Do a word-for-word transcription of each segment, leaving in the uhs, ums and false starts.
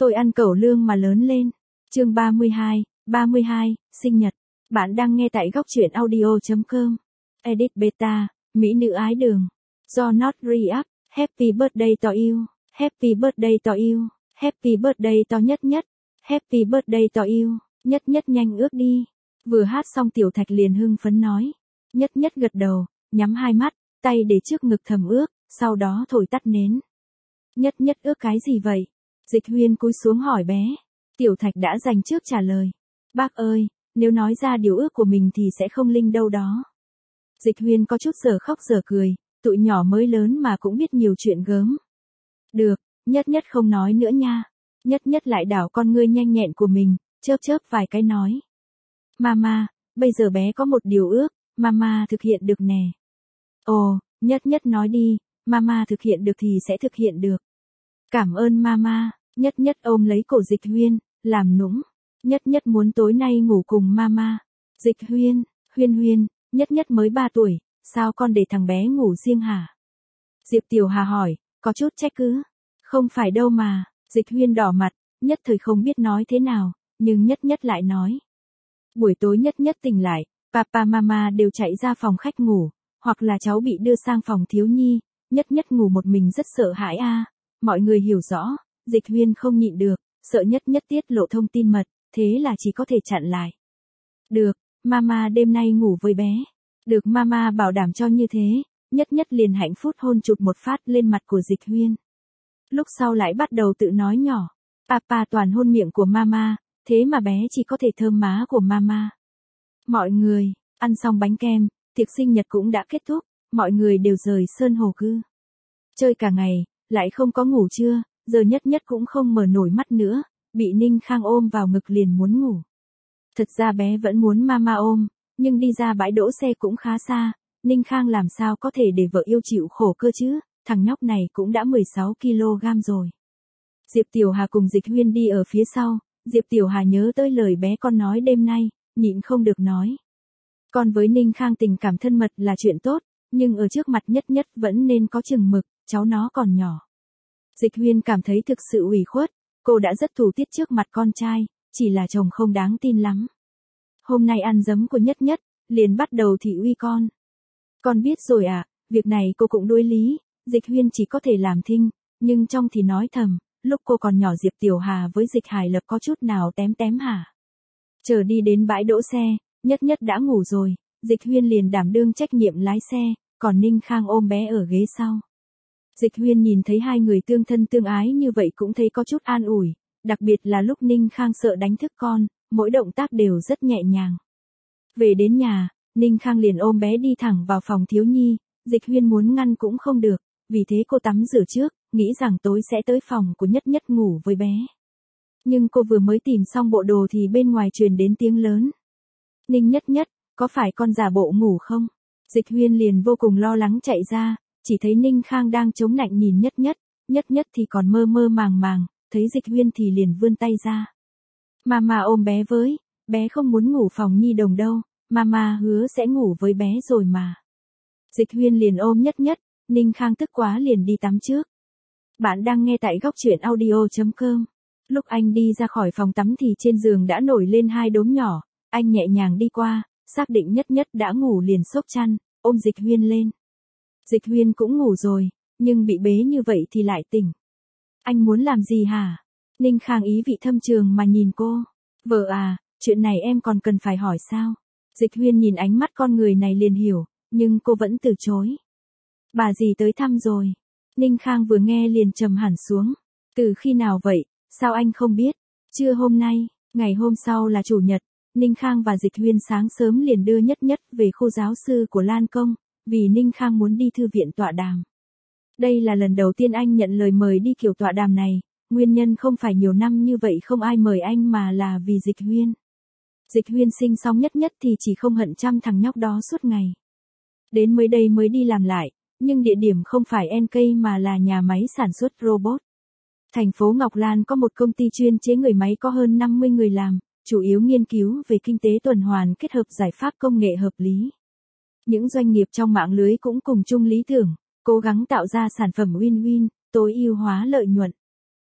Tôi ăn cẩu lương mà lớn lên. Chương ba mươi hai, ba mươi hai, sinh nhật. Bạn đang nghe tại góc truyện audio chấm com. Edit beta, mỹ nữ ái đường. Do Not Re-up, Happy birthday to you. Happy birthday to you. Happy birthday to nhất nhất. Happy birthday to you. Nhất nhất nhanh ước đi. Vừa hát xong Tiểu Thạch liền hưng phấn nói. Nhất nhất gật đầu, nhắm hai mắt, tay để trước ngực thầm ước, sau đó thổi tắt nến. Nhất nhất ước cái gì vậy? Dịch Huyên cúi xuống hỏi bé. Tiểu Thạch đã dành trước trả lời. Bác ơi, nếu nói ra điều ước của mình thì sẽ không linh đâu đó. Dịch Huyên có chút giờ khóc giờ cười, tụi nhỏ mới lớn mà cũng biết nhiều chuyện gớm. Được, nhất nhất không nói nữa nha. Nhất nhất lại đảo con ngươi nhanh nhẹn của mình, chớp chớp vài cái nói. Mama, bây giờ bé có một điều ước, Mama thực hiện được nè. Ồ, nhất nhất nói đi, Mama thực hiện được thì sẽ thực hiện được. Cảm ơn Mama, nhất nhất ôm lấy cổ Dịch Huyên, làm nũng. Nhất nhất muốn tối nay ngủ cùng Mama. Dịch Huyên, Huyên Huyên, nhất nhất mới ba tuổi, sao con để thằng bé ngủ riêng hả? Diệp Tiểu Hà hỏi, có chút trách cứ. Không phải đâu mà, Dịch Huyên đỏ mặt, nhất thời không biết nói thế nào, nhưng nhất nhất lại nói. Buổi tối nhất nhất tỉnh lại, papa mama đều chạy ra phòng khách ngủ, hoặc là cháu bị đưa sang phòng thiếu nhi, nhất nhất ngủ một mình rất sợ hãi a. Mọi người hiểu rõ, Dịch Huyên không nhịn được, sợ nhất nhất tiết lộ thông tin mật, thế là chỉ có thể chặn lại. Được, mama đêm nay ngủ với bé. Được mama bảo đảm cho như thế, nhất nhất liền hạnh phúc hôn chụp một phát lên mặt của Dịch Huyên. Lúc sau lại bắt đầu tự nói nhỏ, papa toàn hôn miệng của mama, thế mà bé chỉ có thể thơm má của mama. Mọi người, ăn xong bánh kem, tiệc sinh nhật cũng đã kết thúc, mọi người đều rời Sơn Hồ Cư. Chơi cả ngày, lại không có ngủ trưa, giờ nhất nhất cũng không mở nổi mắt nữa, bị Ninh Khang ôm vào ngực liền muốn ngủ. Thật ra bé vẫn muốn mama ôm, nhưng đi ra bãi đỗ xe cũng khá xa, Ninh Khang làm sao có thể để vợ yêu chịu khổ cơ chứ, thằng nhóc này cũng đã mười sáu ki lô gam rồi. Diệp Tiểu Hà cùng Dịch Huyên đi ở phía sau, Diệp Tiểu Hà nhớ tới lời bé con nói đêm nay, nhịn không được nói. Con với Ninh Khang tình cảm thân mật là chuyện tốt, nhưng ở trước mặt nhất nhất vẫn nên có chừng mực, cháu nó còn nhỏ. Dịch Huyên cảm thấy thực sự ủy khuất, cô đã rất thủ tiết trước mặt con trai, chỉ là chồng không đáng tin lắm. Hôm nay ăn giấm của nhất nhất, liền bắt đầu thị uy con. Con biết rồi à, việc này cô cũng đối lý, Dịch Huyên chỉ có thể làm thinh, nhưng trong thì nói thầm, lúc cô còn nhỏ Diệp Tiểu Hà với Dịch Hải Lập có chút nào tém tém hả? Chờ đi đến bãi đỗ xe, nhất nhất đã ngủ rồi, Dịch Huyên liền đảm đương trách nhiệm lái xe, còn Ninh Khang ôm bé ở ghế sau. Dịch Huyên nhìn thấy hai người tương thân tương ái như vậy cũng thấy có chút an ủi, đặc biệt là lúc Ninh Khang sợ đánh thức con, mỗi động tác đều rất nhẹ nhàng. Về đến nhà, Ninh Khang liền ôm bé đi thẳng vào phòng thiếu nhi, Dịch Huyên muốn ngăn cũng không được, vì thế cô tắm rửa trước, nghĩ rằng tối sẽ tới phòng của nhất nhất ngủ với bé. Nhưng cô vừa mới tìm xong bộ đồ thì bên ngoài truyền đến tiếng lớn. Ninh nhất nhất, có phải con giả bộ ngủ không? Dịch Huyên liền vô cùng lo lắng chạy ra, chỉ thấy Ninh Khang đang chống nạnh nhìn nhất nhất, nhất nhất thì còn mơ mơ màng màng, thấy Dịch Huyên thì liền vươn tay ra. Mama ôm bé với, bé không muốn ngủ phòng nhi đồng đâu, mama hứa sẽ ngủ với bé rồi mà. Dịch Huyên liền ôm nhất nhất, Ninh Khang tức quá liền đi tắm trước. Bạn đang nghe tại góc truyện audio chấm com. Lúc anh đi ra khỏi phòng tắm thì trên giường đã nổi lên hai đốm nhỏ, anh nhẹ nhàng đi qua, xác định nhất nhất đã ngủ liền xốc chăn, ôm Dịch Huyên lên. Dịch Huyên cũng ngủ rồi, nhưng bị bế như vậy thì lại tỉnh. Anh muốn làm gì hả? Ninh Khang ý vị thâm trường mà nhìn cô. Vợ à, chuyện này em còn cần phải hỏi sao? Dịch Huyên nhìn ánh mắt con người này liền hiểu, nhưng cô vẫn từ chối. Bà dì tới thăm rồi. Ninh Khang vừa nghe liền trầm hẳn xuống. Từ khi nào vậy, sao anh không biết? Trưa hôm nay, ngày hôm sau là chủ nhật, Ninh Khang và Dịch Huyên sáng sớm liền đưa nhất nhất về khu giáo sư của Lan Công, vì Ninh Khang muốn đi thư viện tọa đàm. Đây là lần đầu tiên anh nhận lời mời đi kiểu tọa đàm này, nguyên nhân không phải nhiều năm như vậy không ai mời anh mà là vì Dịch Huyên. Dịch Huyên sinh xong nhất nhất thì chỉ không hận chăm thằng nhóc đó suốt ngày. Đến mới đây mới đi làm lại, nhưng địa điểm không phải en ca mà là nhà máy sản xuất robot. Thành phố Ngọc Lan có một công ty chuyên chế người máy có hơn năm mươi người làm, chủ yếu nghiên cứu về kinh tế tuần hoàn kết hợp giải pháp công nghệ hợp lý. Những doanh nghiệp trong mạng lưới cũng cùng chung lý tưởng, cố gắng tạo ra sản phẩm win-win, tối ưu hóa lợi nhuận.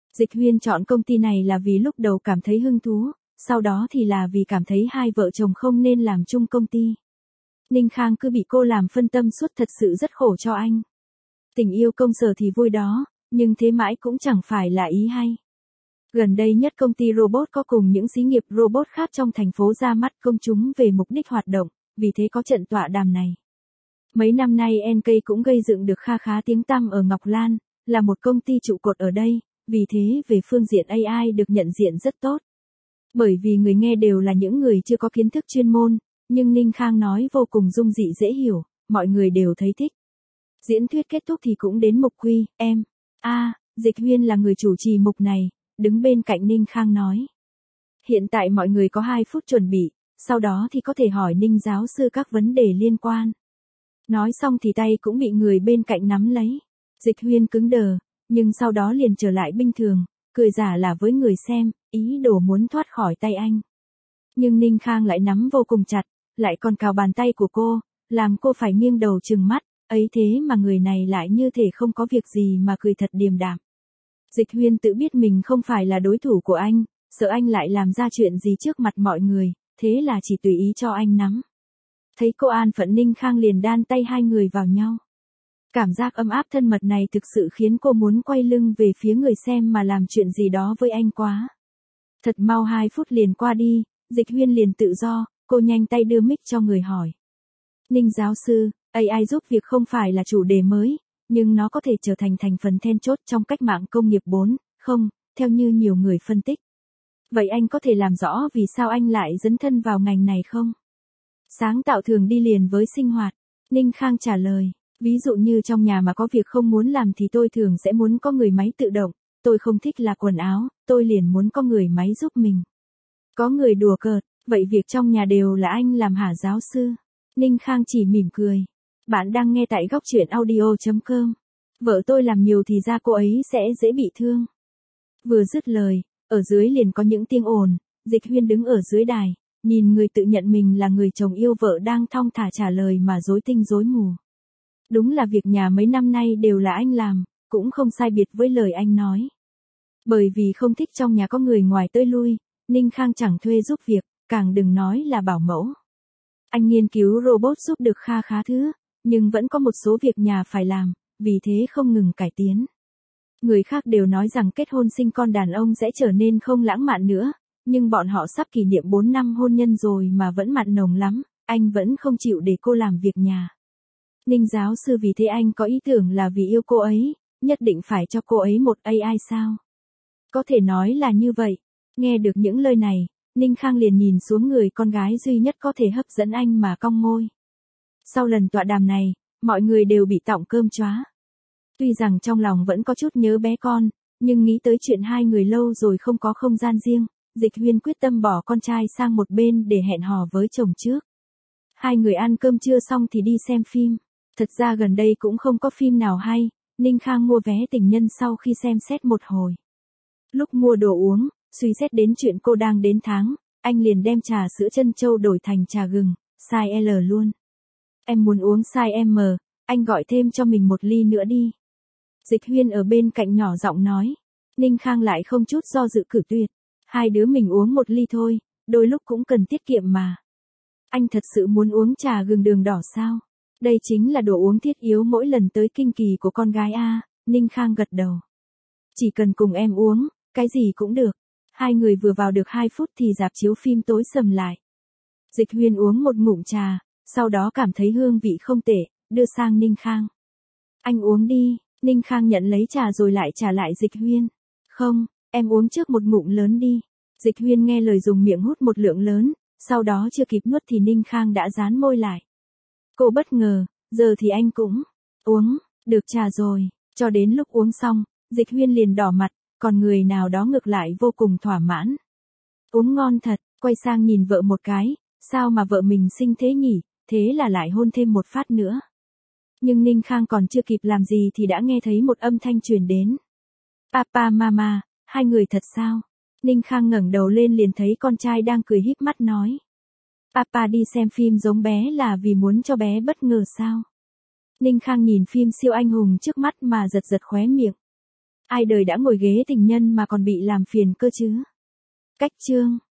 Dịch Huyên chọn công ty này là vì lúc đầu cảm thấy hứng thú, sau đó thì là vì cảm thấy hai vợ chồng không nên làm chung công ty. Ninh Khang cứ bị cô làm phân tâm suốt thật sự rất khổ cho anh. Tình yêu công sở thì vui đó, nhưng thế mãi cũng chẳng phải là ý hay. Gần đây nhất công ty robot có cùng những xí nghiệp robot khác trong thành phố ra mắt công chúng về mục đích hoạt động, vì thế có trận tọa đàm này. Mấy năm nay en ca cũng gây dựng được kha khá tiếng tăm ở Ngọc Lan, là một công ty trụ cột ở đây, vì thế về phương diện a i được nhận diện rất tốt. Bởi vì người nghe đều là những người chưa có kiến thức chuyên môn, nhưng Ninh Khang nói vô cùng dung dị dễ hiểu, mọi người đều thấy thích. Diễn thuyết kết thúc thì cũng đến mục quy, em. A, à, Dịch Huyên là người chủ trì mục này, đứng bên cạnh Ninh Khang nói. Hiện tại mọi người có hai phút chuẩn bị, sau đó thì có thể hỏi Ninh giáo sư các vấn đề liên quan. Nói xong thì tay cũng bị người bên cạnh nắm lấy. Dịch Huyên cứng đờ, nhưng sau đó liền trở lại bình thường, cười giả là với người xem, ý đồ muốn thoát khỏi tay anh. Nhưng Ninh Khang lại nắm vô cùng chặt, lại còn cào bàn tay của cô, làm cô phải nghiêng đầu trừng mắt, ấy thế mà người này lại như thể không có việc gì mà cười thật điềm đạm. Dịch Huyên tự biết mình không phải là đối thủ của anh, sợ anh lại làm ra chuyện gì trước mặt mọi người, thế là chỉ tùy ý cho anh nắm. Thấy cô an phận Ninh Khang liền đan tay hai người vào nhau. Cảm giác ấm áp thân mật này thực sự khiến cô muốn quay lưng về phía người xem mà làm chuyện gì đó với anh quá. Thật mau hai phút liền qua đi, Dịch Huyên liền tự do, cô nhanh tay đưa mic cho người hỏi. Ninh giáo sư, a i giúp việc không phải là chủ đề mới, nhưng nó có thể trở thành thành phần then chốt trong cách mạng công nghiệp bốn, không, theo như nhiều người phân tích. Vậy anh có thể làm rõ vì sao anh lại dấn thân vào ngành này không? Sáng tạo thường đi liền với sinh hoạt. Ninh Khang trả lời, ví dụ như trong nhà mà có việc không muốn làm thì tôi thường sẽ muốn có người máy tự động, tôi không thích là quần áo, tôi liền muốn có người máy giúp mình. Có người đùa cợt, vậy việc trong nhà đều là anh làm hả giáo sư? Ninh Khang chỉ mỉm cười. Bạn đang nghe tại góc truyện audio chấm com. Vợ tôi làm nhiều thì ra cô ấy sẽ dễ bị thương. Vừa dứt lời, ở dưới liền có những tiếng ồn, Dịch Huyên đứng ở dưới đài, nhìn người tự nhận mình là người chồng yêu vợ đang thong thả trả lời mà rối tinh rối mù. Đúng là việc nhà mấy năm nay đều là anh làm, cũng không sai biệt với lời anh nói. Bởi vì không thích trong nhà có người ngoài tới lui, Ninh Khang chẳng thuê giúp việc, càng đừng nói là bảo mẫu. Anh nghiên cứu robot giúp được kha khá thứ, nhưng vẫn có một số việc nhà phải làm, vì thế không ngừng cải tiến. Người khác đều nói rằng kết hôn sinh con đàn ông sẽ trở nên không lãng mạn nữa, nhưng bọn họ sắp kỷ niệm bốn năm hôn nhân rồi mà vẫn mặn nồng lắm, anh vẫn không chịu để cô làm việc nhà. Ninh giáo sư vì thế anh có ý tưởng là vì yêu cô ấy, nhất định phải cho cô ấy một a i sao? Có thể nói là như vậy. Nghe được những lời này, Ninh Khang liền nhìn xuống người con gái duy nhất có thể hấp dẫn anh mà cong môi. Sau lần tọa đàm này, mọi người đều bị tọng cơm chóa. Tuy rằng trong lòng vẫn có chút nhớ bé con, nhưng nghĩ tới chuyện hai người lâu rồi không có không gian riêng, Dịch Huyên quyết tâm bỏ con trai sang một bên để hẹn hò với chồng trước. Hai người ăn cơm trưa xong thì đi xem phim. Thật ra gần đây cũng không có phim nào hay, Ninh Khang mua vé tình nhân sau khi xem xét một hồi. Lúc mua đồ uống, suy xét đến chuyện cô đang đến tháng, anh liền đem trà sữa trân châu đổi thành trà gừng, size L luôn. Em muốn uống size M, anh gọi thêm cho mình một ly nữa đi. Dịch Huyên ở bên cạnh nhỏ giọng nói. Ninh Khang lại không chút do dự cử tuyệt. Hai đứa mình uống một ly thôi, đôi lúc cũng cần tiết kiệm mà. Anh thật sự muốn uống trà gừng đường đỏ sao? Đây chính là đồ uống thiết yếu mỗi lần tới kinh kỳ của con gái a. Ninh Khang gật đầu. Chỉ cần cùng em uống, cái gì cũng được. Hai người vừa vào được hai phút thì rạp chiếu phim tối sầm lại. Dịch Huyên uống một ngụm trà, sau đó cảm thấy hương vị không tệ, đưa sang Ninh Khang. Anh uống đi. Ninh Khang nhận lấy trà rồi lại trả lại Dịch Huyên. Không, em uống trước một ngụm lớn đi. Dịch Huyên nghe lời dùng miệng hút một lượng lớn, sau đó chưa kịp nuốt thì Ninh Khang đã dán môi lại. Cô bất ngờ, giờ thì anh cũng uống, được trà rồi. Cho đến lúc uống xong, Dịch Huyên liền đỏ mặt, còn người nào đó ngược lại vô cùng thỏa mãn. Uống ngon thật, quay sang nhìn vợ một cái, sao mà vợ mình xinh thế nhỉ, thế là lại hôn thêm một phát nữa. Nhưng Ninh Khang còn chưa kịp làm gì thì đã nghe thấy một âm thanh truyền đến. Papa mama, hai người thật sao? Ninh Khang ngẩng đầu lên liền thấy con trai đang cười híp mắt nói. Papa đi xem phim giống bé là vì muốn cho bé bất ngờ sao? Ninh Khang nhìn phim siêu anh hùng trước mắt mà giật giật khóe miệng. Ai đời đã ngồi ghế tình nhân mà còn bị làm phiền cơ chứ? Cách chương